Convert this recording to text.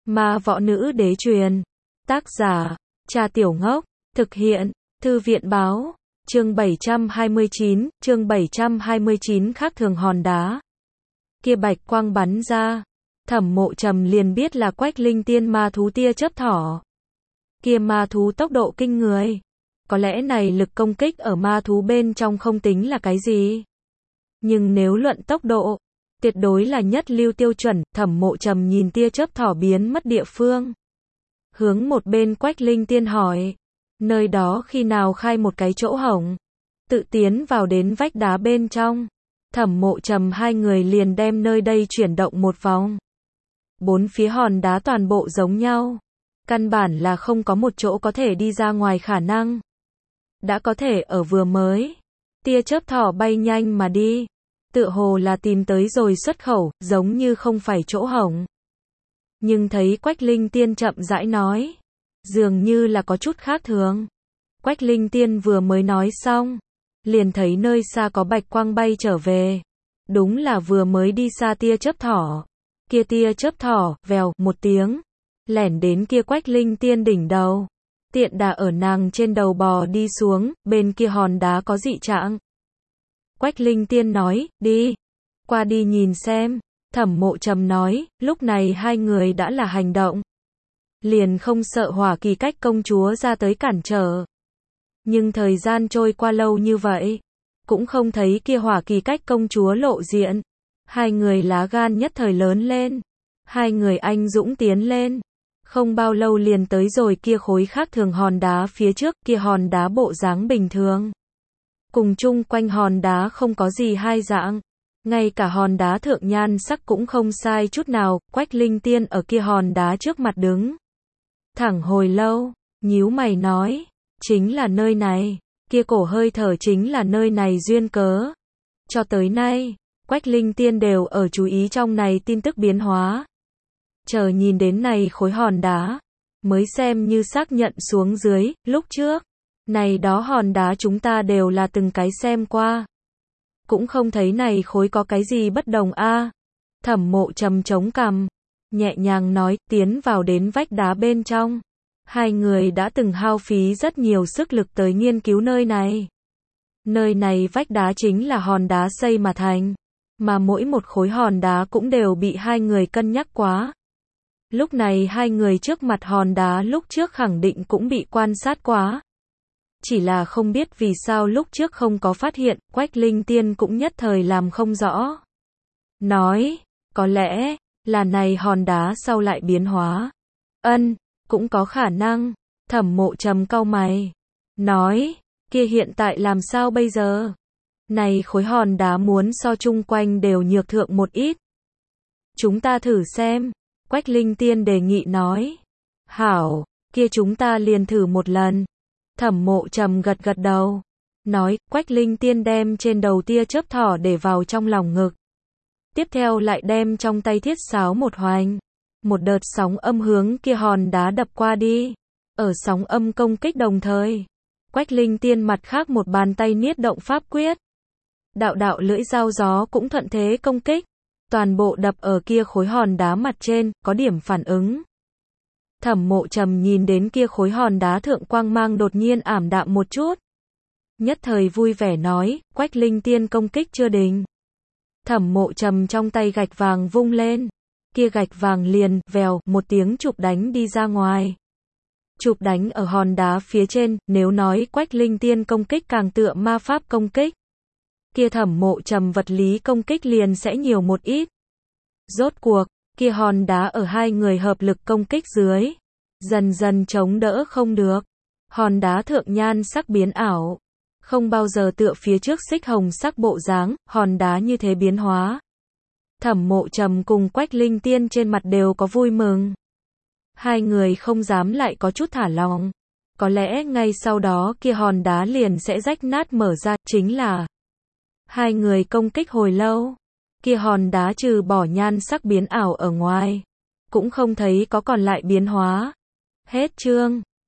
Ma võ nữ đế truyền. Tác giả, Cha Tiểu Ngốc. Thực hiện, Thư viện báo. Chương 729, khác thường hòn đá. Kia bạch quang bắn ra. Thẩm Mộ Trầm liền biết là Quách Linh Tiên ma thú tia chớp thỏ. Kia ma thú tốc độ kinh người. Có lẽ này lực công kích ở ma thú bên trong không tính là cái gì. Nhưng nếu luận tốc độ, tuyệt đối là nhất lưu tiêu chuẩn. Thẩm Mộ Trầm nhìn tia chớp thỏ biến mất địa phương. Hướng một bên Quách Linh Tiên hỏi. Nơi đó khi nào khai một cái chỗ hổng. Tự tiến vào đến vách đá bên trong. Thẩm Mộ Trầm hai người liền đem nơi đây chuyển động một vòng. Bốn phía hòn đá toàn bộ giống nhau. Căn bản là không có một chỗ có thể đi ra ngoài khả năng. Đã có thể ở vừa mới. Tia chớp thỏ bay nhanh mà đi. Tựa hồ là tìm tới rồi xuất khẩu, giống như không phải chỗ hổng. Nhưng thấy Quách Linh Tiên chậm rãi nói. Dường như là có chút khác thường. Quách Linh Tiên vừa mới nói xong. Liền thấy nơi xa có bạch quang bay trở về. Đúng là vừa mới đi xa tia chớp thỏ. Kia tia chớp thỏ, vèo, một tiếng. Lẻn đến kia Quách Linh Tiên đỉnh đầu. Tiện đà ở nàng trên đầu bò đi xuống, bên kia hòn đá có dị trạng. Quách Linh Tiên nói, đi. Qua đi nhìn xem. Thẩm Mộ Trầm nói, lúc này hai người đã là hành động. Liền không sợ Hỏa Kỳ Cách công chúa ra tới cản trở. Nhưng thời gian trôi qua lâu như vậy. Cũng không thấy kia Hỏa Kỳ Cách công chúa lộ diện. Hai người lá gan nhất thời lớn lên. Hai người anh dũng tiến lên. Không bao lâu liền tới rồi kia khối khác thường hòn đá phía trước, kia hòn đá bộ dáng bình thường. Cùng chung quanh hòn đá không có gì hai dạng. Ngay cả hòn đá thượng nhan sắc cũng không sai chút nào. Quách Linh Tiên ở kia hòn đá trước mặt đứng. Thẳng hồi lâu, nhíu mày nói. Chính là nơi này. Kia cổ hơi thở chính là nơi này duyên cớ. Cho tới nay, Quách Linh Tiên đều ở chú ý trong này tin tức biến hóa. Chờ nhìn đến này khối hòn đá, mới xem như xác nhận xuống dưới, lúc trước. Này đó hòn đá chúng ta đều là từng cái xem qua. Cũng không thấy này khối có cái gì bất đồng a. Thẩm Mộ Trầm chống cằm, nhẹ nhàng nói, tiến vào đến vách đá bên trong. Hai người đã từng hao phí rất nhiều sức lực tới nghiên cứu nơi này. Nơi này vách đá chính là hòn đá xây mà thành. Mà mỗi một khối hòn đá cũng đều bị hai người cân nhắc quá. Lúc này hai người trước mặt hòn đá lúc trước khẳng định cũng bị quan sát quá. Chỉ là không biết vì sao lúc trước không có phát hiện, Quách Linh Tiên cũng nhất thời làm không rõ. Nói, có lẽ, là này hòn đá sau lại biến hóa. Cũng có khả năng. Thẩm Mộ Trầm cau mày. Nói, kia hiện tại làm sao bây giờ? Này khối hòn đá muốn so chung quanh đều nhược thượng một ít. Chúng ta thử xem. Quách Linh Tiên đề nghị nói. Hảo, kia chúng ta liền thử một lần. Thẩm Mộ Trầm gật gật đầu. Nói, Quách Linh Tiên đem trên đầu tia chớp thỏ để vào trong lòng ngực. Tiếp theo lại đem trong tay thiết sáo một hoành. Một đợt sóng âm hướng kia hòn đá đập qua đi. Ở sóng âm công kích đồng thời. Quách Linh Tiên mặt khác một bàn tay niết động pháp quyết. Đạo lưỡi dao gió cũng thuận thế công kích. Toàn bộ đập ở kia khối hòn đá mặt trên, có điểm phản ứng. Thẩm Mộ Trầm nhìn đến kia khối hòn đá thượng quang mang đột nhiên ảm đạm một chút. Nhất thời vui vẻ nói, Quách Linh Tiên công kích chưa đình. Thẩm Mộ Trầm trong tay gạch vàng vung lên. Kia gạch vàng liền, vèo, một tiếng chụp đánh đi ra ngoài. Chụp đánh ở hòn đá phía trên, nếu nói Quách Linh Tiên công kích càng tựa ma pháp công kích. Kia Thẩm Mộ Trầm vật lý công kích liền sẽ nhiều một ít. Rốt cuộc, kia hòn đá ở hai người hợp lực công kích dưới. Dần dần chống đỡ không được. Hòn đá thượng nhan sắc biến ảo. Không bao giờ tựa phía trước xích hồng sắc bộ dáng, hòn đá như thế biến hóa. Thẩm Mộ Trầm cùng Quách Linh Tiên trên mặt đều có vui mừng. Hai người không dám lại có chút thả lỏng. Có lẽ ngay sau đó kia hòn đá liền sẽ rách nát mở ra, chính là hai người công kích hồi lâu. Kia hòn đá trừ bỏ nhan sắc biến ảo ở ngoài. Cũng không thấy có còn lại biến hóa. Hết chương.